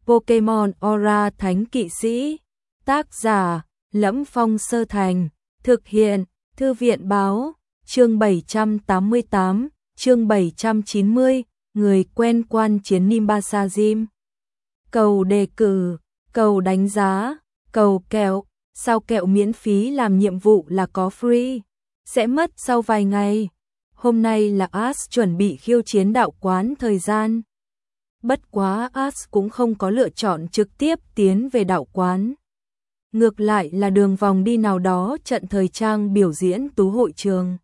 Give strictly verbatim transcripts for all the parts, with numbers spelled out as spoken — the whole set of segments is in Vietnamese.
Pokemon Aura Thánh Kỵ Sĩ. Tác giả: Lẫm Phong Sơ Thành. Thực hiện: Thư viện báo. Chương bảy trăm tám mươi tám, chương bảy trăm chín mươi, người quen quan chiến Nimbasa Gym. Cầu đề cử, cầu đánh giá, cầu kẹo, sao kẹo miễn phí làm nhiệm vụ là có free, sẽ mất sau vài ngày. Hôm nay là Ash chuẩn bị khiêu chiến đạo quán thời gian. Bất quá Ash cũng không có lựa chọn trực tiếp tiến về đạo quán. Ngược lại là đường vòng đi nào đó trận thời trang biểu diễn tú hội trường.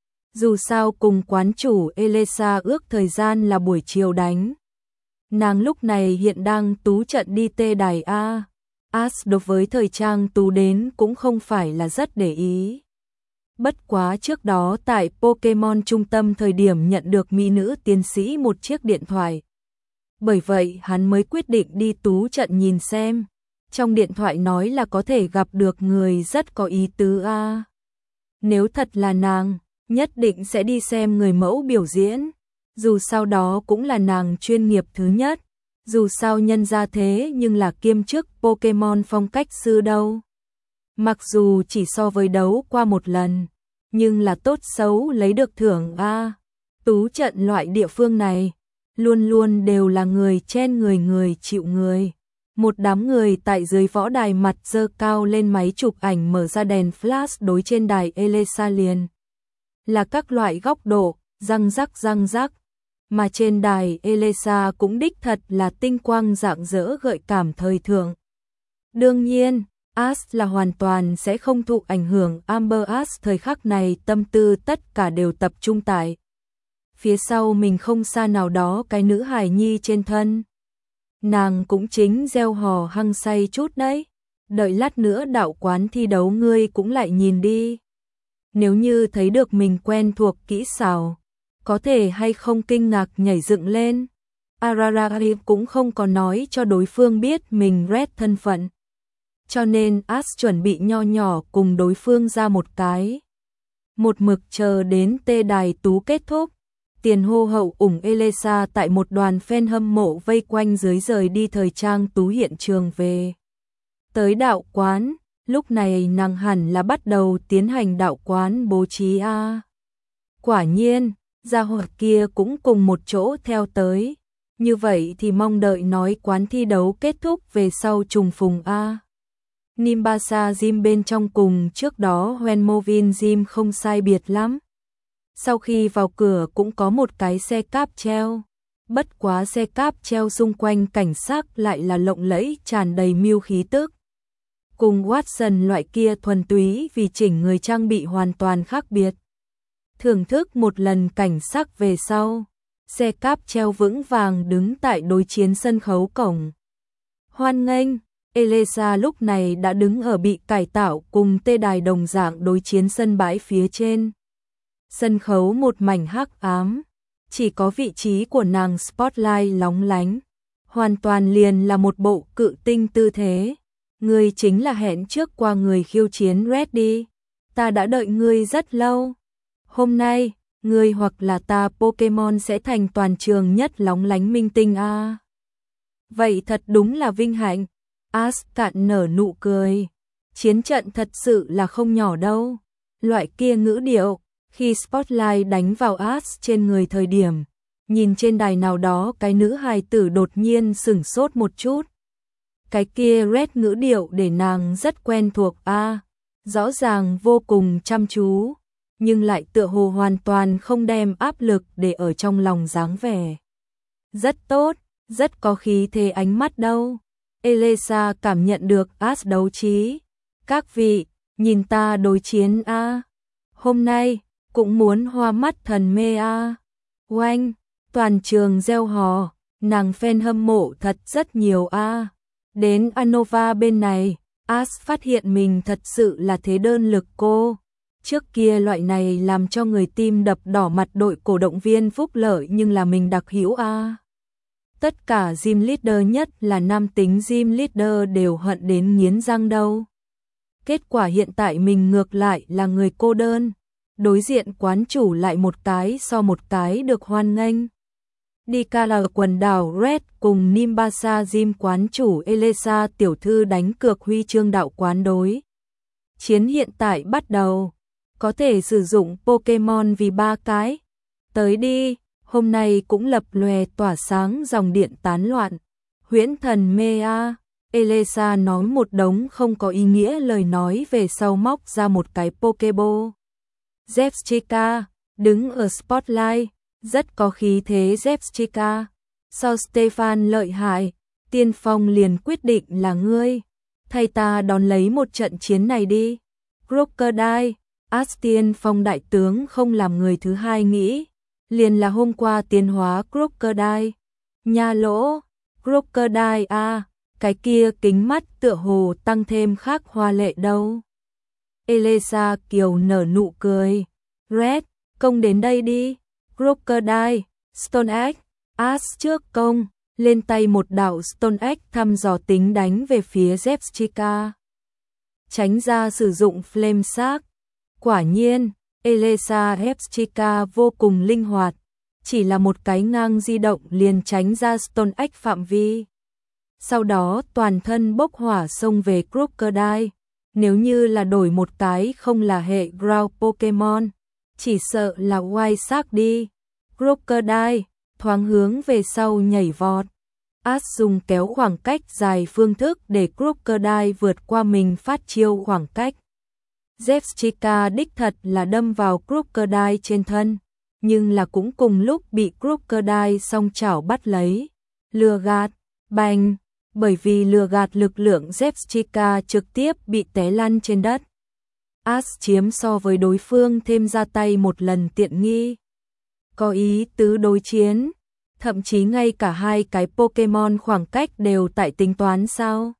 Dù sao cùng quán chủ Elesa ước thời gian là buổi chiều đánh. Nàng lúc này hiện đang tú trận đi tê đài A. Ash đối với thời trang tú đến cũng không phải là rất để ý. Bất quá trước đó tại Pokemon trung tâm thời điểm nhận được mỹ nữ tiến sĩ một chiếc điện thoại. Bởi vậy hắn mới quyết định đi tú trận nhìn xem. Trong điện thoại nói là có thể gặp được người rất có ý tứ a. Nếu thật là nàng, nhất định sẽ đi xem người mẫu biểu diễn. Dù sao đó cũng là nàng chuyên nghiệp thứ nhất. Dù sao nhân ra thế nhưng là kiêm chức Pokemon phong cách sư đâu. Mặc dù chỉ so với đấu qua một lần, nhưng là tốt xấu lấy được thưởng a. Tú trận loại địa phương này, luôn luôn đều là người chen người người chịu người. Một đám người tại dưới võ đài mặt dơ cao lên máy chụp ảnh mở ra đèn flash đối trên đài Elesa liền. Là các loại góc độ, răng rắc răng rắc. Mà trên đài Elesa cũng đích thật là tinh quang rạng rỡ gợi cảm thời thượng. Đương nhiên, Ash là hoàn toàn sẽ không thụ ảnh hưởng. Amber Ash thời khắc này tâm tư tất cả đều tập trung tại phía sau mình không xa nào đó cái nữ hài nhi trên thân. Nàng cũng chính gieo hò hăng say chút đấy. Đợi lát nữa đạo quán thi đấu ngươi cũng lại nhìn đi. Nếu như thấy được mình quen thuộc kỹ xảo, có thể hay không kinh ngạc nhảy dựng lên. Ararari cũng không có nói cho đối phương biết mình Red thân phận. Cho nên Ash chuẩn bị nho nhỏ cùng đối phương ra một cái. Một mực chờ đến tê đài tú kết thúc. Tiền hô hậu ủng Elesa tại một đoàn fan hâm mộ vây quanh dưới rời đi thời trang tú hiện trường về. Tới đạo quán, lúc này nàng hẳn là bắt đầu tiến hành đạo quán bố trí a. Quả nhiên, gia hỏa kia cũng cùng một chỗ theo tới. Như vậy thì mong đợi nói quán thi đấu kết thúc về sau trùng phùng a. Nimbasa Gym bên trong cùng trước đó Hoenmovin Gym không sai biệt lắm. Sau khi vào cửa cũng có một cái xe cáp treo. Bất quá xe cáp treo xung quanh cảnh sắc lại là lộng lẫy tràn đầy mưu khí tức. Cùng Watson loại kia thuần túy vì chỉnh người trang bị hoàn toàn khác biệt. Thưởng thức một lần cảnh sắc về sau, xe cáp treo vững vàng đứng tại đối chiến sân khấu cổng. Hoan nghênh, Elesa lúc này đã đứng ở bị cải tạo cùng tê đài đồng dạng đối chiến sân bãi phía trên. Sân khấu một mảnh hắc ám, chỉ có vị trí của nàng spotlight lóng lánh, hoàn toàn liền là một bộ cự tinh tư thế. Ngươi chính là hẹn trước qua người khiêu chiến Red đi, ta đã đợi ngươi rất lâu. Hôm nay, ngươi hoặc là ta Pokemon sẽ thành toàn trường nhất lóng lánh minh tinh a. À. Vậy thật đúng là vinh hạnh. Ash cạn nở nụ cười. Chiến trận thật sự là không nhỏ đâu. Loại kia ngữ điệu. Khi spotlight đánh vào Ash trên người thời điểm, nhìn trên đài nào đó cái nữ hài tử đột nhiên sửng sốt một chút. Cái kia Red ngữ điệu để nàng rất quen thuộc a, à, rõ ràng vô cùng chăm chú, nhưng lại tựa hồ hoàn toàn không đem áp lực để ở trong lòng dáng vẻ. Rất tốt, rất có khí thế ánh mắt đâu. Elesa cảm nhận được Ash đấu trí. Các vị, nhìn ta đối chiến a. À. Hôm nay cũng muốn hoa mắt thần mê a. À. Oanh, toàn trường reo hò, nàng fan hâm mộ thật rất nhiều a. À. Đến Anova bên này, Ash phát hiện mình thật sự là thế đơn lực cô. Trước kia loại này làm cho người tim đập đỏ mặt đội cổ động viên phúc lợi nhưng là mình đặc hữu a. À. Tất cả gym leader nhất là nam tính gym leader đều hận đến nghiến răng đâu. Kết quả hiện tại mình ngược lại là người cô đơn. Đối diện quán chủ lại một cái so một cái được hoan nghênh. Đi ca là ở quần đảo Red cùng Nimbasa Gym quán chủ Elesa tiểu thư đánh cược huy chương đạo quán đối. Chiến hiện tại bắt đầu. Có thể sử dụng Pokemon vì ba cái. Tới đi, hôm nay cũng lập lòe tỏa sáng dòng điện tán loạn. Huyễn thần mê a. Elesa nói một đống không có ý nghĩa lời nói về sau móc ra một cái Pokeball. Zepchika, đứng ở spotlight, rất có khí thế Zepchika. Sao Stefan lợi hại, tiên phong liền quyết định là ngươi. Thay ta đón lấy một trận chiến này đi. Crocodile, Astian phong đại tướng không làm người thứ hai nghĩ. Liền là hôm qua tiến hóa Crocodile. Nha lỗ, Crocodile a, à, cái kia kính mắt tựa hồ tăng thêm khác hoa lệ đâu. Elesa kiều nở nụ cười. Red, công đến đây đi. Crocodile, Stone Egg, Ash trước công, lên tay một đạo Stone Egg thăm dò tính đánh về phía Zepchika. Tránh ra sử dụng Flame Shark. Quả nhiên, Elesa Zepchika vô cùng linh hoạt, chỉ là một cái ngang di động liền tránh ra Stone Egg phạm vi. Sau đó toàn thân bốc hỏa xông về Crocodile. Nếu như là đổi một cái không là hệ Ground Pokemon, chỉ sợ là White Shark đi. Crocodile, thoáng hướng về sau nhảy vọt. Ash dùng kéo khoảng cách dài phương thức để Crocodile vượt qua mình phát chiêu khoảng cách. Zepchika đích thật là đâm vào Crocodile trên thân, nhưng là cũng cùng lúc bị Crocodile song chảo bắt lấy. Lừa gạt, bành, bởi vì lừa gạt lực lượng Zepchika trực tiếp bị té lăn trên đất. Ash chiếm so với đối phương thêm ra tay một lần tiện nghi. Có ý tứ đối chiến, thậm chí ngay cả hai cái Pokemon khoảng cách đều tại tính toán sao.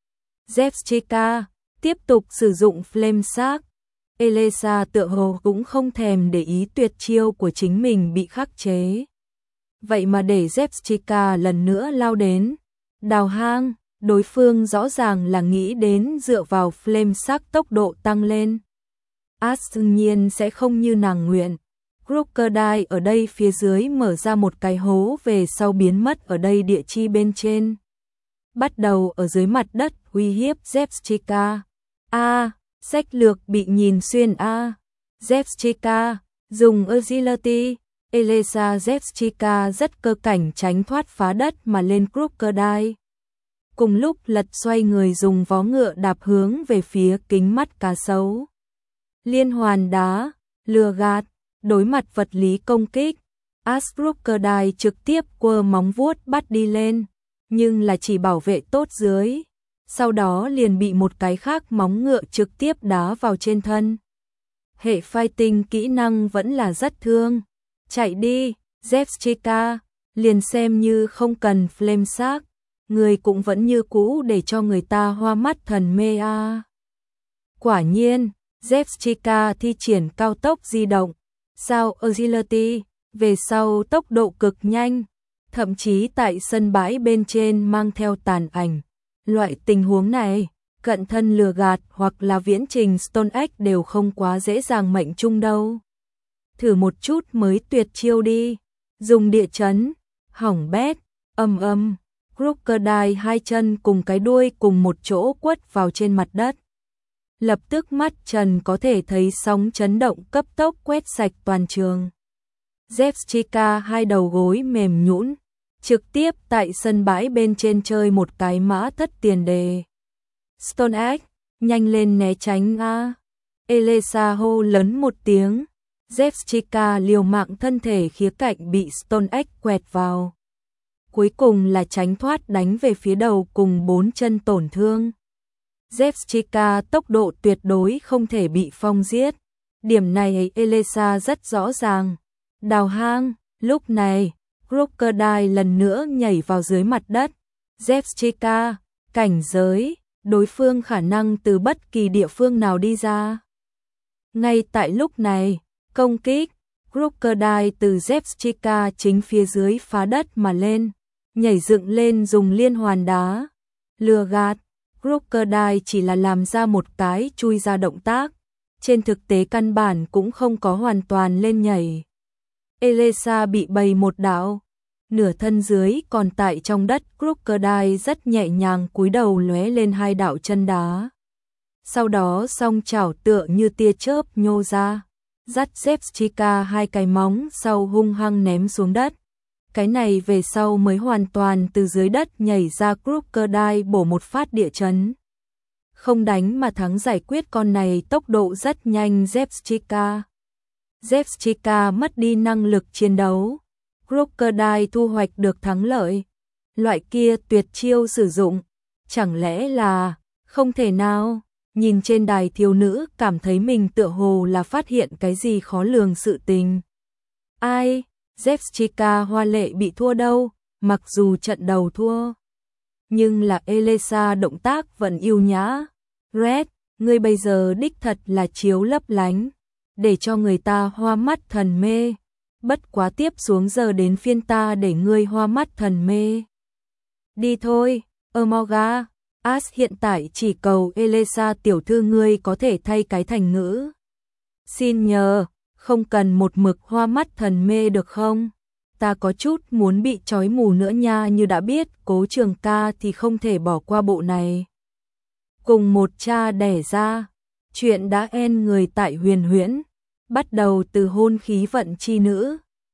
Zepchika tiếp tục sử dụng Flame Shark. Elesa tựa hồ cũng không thèm để ý tuyệt chiêu của chính mình bị khắc chế. Vậy mà để Zepchika lần nữa lao đến. Đào hang, đối phương rõ ràng là nghĩ đến dựa vào Flame Shark tốc độ tăng lên. Ash đương nhiên sẽ không như nàng nguyện. Crocodile ở đây phía dưới mở ra một cái hố về sau biến mất ở đây địa chi bên trên. Bắt đầu ở dưới mặt đất uy hiếp Zepchika. A, sách lược bị nhìn xuyên a. Zepchika, dùng agility. Elesa Zepchika rất cơ cảnh tránh thoát phá đất mà lên Crocodile. Cùng lúc lật xoay người dùng vó ngựa đạp hướng về phía kính mắt cá sấu. Liên hoàn đá, lừa gạt, đối mặt vật lý công kích. Ash Crocodile trực tiếp quơ móng vuốt bắt đi lên, nhưng là chỉ bảo vệ tốt dưới. Sau đó liền bị một cái khác móng ngựa trực tiếp đá vào trên thân. Hệ fighting kỹ năng vẫn là rất thương. Chạy đi, Zepchika, liền xem như không cần Flame Shark, người cũng vẫn như cũ để cho người ta hoa mắt thần mê a. Quả nhiên, Zepchika thi triển cao tốc di động, sao agility, về sau tốc độ cực nhanh, thậm chí tại sân bãi bên trên mang theo tàn ảnh. Loại tình huống này, cận thân lừa gạt hoặc là viễn trình Stone Egg đều không quá dễ dàng mệnh chung đâu. Thử một chút mới tuyệt chiêu đi. Dùng địa chấn, hỏng bét, âm âm. Crocodile hai chân cùng cái đuôi cùng một chỗ quất vào trên mặt đất. Lập tức mắt Trần có thể thấy sóng chấn động cấp tốc quét sạch toàn trường. Zepchika hai đầu gối mềm nhũn, trực tiếp tại sân bãi bên trên chơi một cái mã thất tiền đề. Stone Egg, nhanh lên né tránh a. Elesa hô lớn một tiếng. Zepchika liều mạng thân thể khía cạnh bị Stone Egg quẹt vào. Cuối cùng là tránh thoát đánh về phía đầu cùng bốn chân tổn thương. Zepchika tốc độ tuyệt đối không thể bị phong giết. Điểm này Elesa rất rõ ràng. Đào hang, lúc này, Crocodile lần nữa nhảy vào dưới mặt đất. Zepchika, cảnh giới, đối phương khả năng từ bất kỳ địa phương nào đi ra. Ngay tại lúc này, công kích, Crocodile từ Zepchika chính phía dưới phá đất mà lên, nhảy dựng lên dùng liên hoàn đá. Lừa gạt, Crocodile chỉ là làm ra một cái chui ra động tác, trên thực tế căn bản cũng không có hoàn toàn lên nhảy. Elesa bị bầy một đạo, nửa thân dưới còn tại trong đất. Crocodile rất nhẹ nhàng cúi đầu lóe lên hai đạo chân đá. Sau đó song chảo tựa như tia chớp nhô ra, dắt Zepchika hai cái móng sau hung hăng ném xuống đất. Cái này về sau mới hoàn toàn từ dưới đất nhảy ra. Crocodile bổ một phát địa chấn. Không đánh mà thắng, giải quyết con này tốc độ rất nhanh. Zepchika Zepchika mất đi năng lực chiến đấu. Crocodile thu hoạch được thắng lợi. Loại kia tuyệt chiêu sử dụng, chẳng lẽ là không thể nào. Nhìn trên đài, thiếu nữ cảm thấy mình tựa hồ là phát hiện cái gì khó lường sự tình. Ai? Zepchika hoa lệ bị thua đâu, mặc dù trận đầu thua, nhưng là Elesa động tác vẫn yêu nhã. Red, ngươi bây giờ đích thật là chiếu lấp lánh, để cho người ta hoa mắt thần mê. Bất quá tiếp xuống giờ đến phiên ta để ngươi hoa mắt thần mê. Đi thôi, Omega. As hiện tại chỉ cầu Elesa tiểu thư ngươi có thể thay cái thành ngữ. Xin nhờ, không cần một mực hoa mắt thần mê được không? Ta có chút muốn bị trói mù nữa nha, như đã biết Cố Trường ca thì không thể bỏ qua bộ này. Cùng một cha đẻ ra, chuyện đã en người tại Huyền Huyễn, bắt đầu từ hôn khí vận chi nữ.